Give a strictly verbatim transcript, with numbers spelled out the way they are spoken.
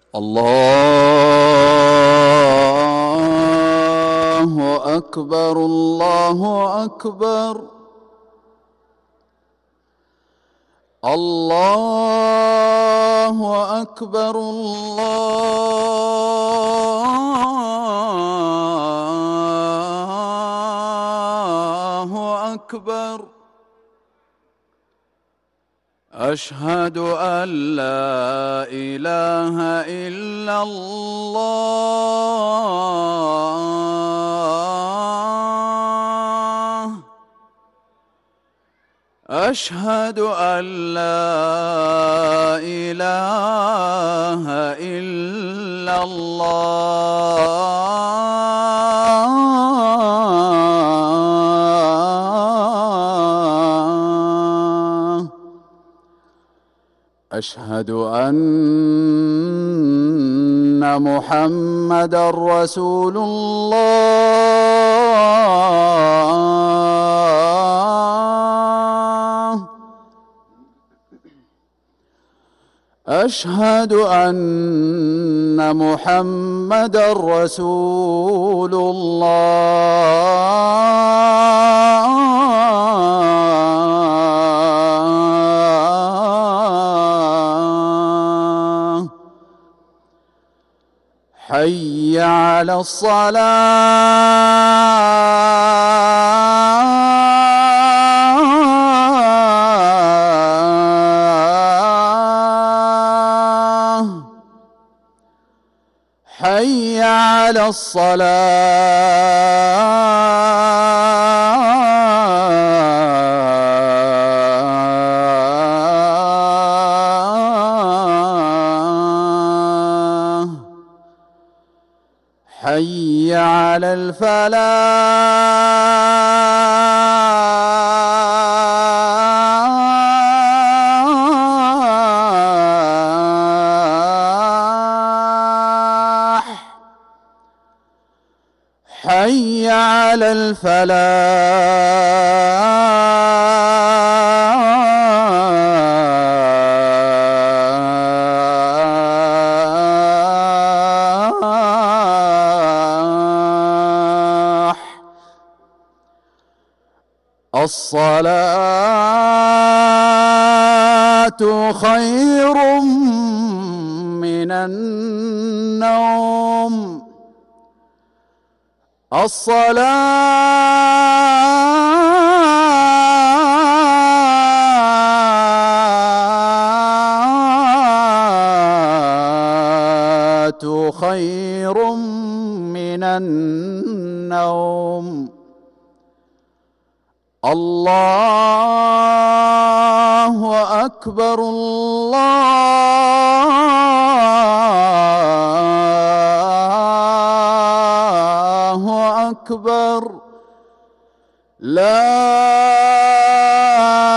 الله أكبر الله أكبر الله أكبر الله أكبر. أشهد أن لا إله إلا الله. أشهد أن لا إله إلا الله. أشهد أن محمدًا رسول الله. أشهد أن محمدًا رسول الله. حي على الصلاة. حي على الصلاة. حي على الفلاح. حي على الفلاح. الصلاة خير من النوم. الصلاة خير من النوم. الله أكبر الله أكبر. لا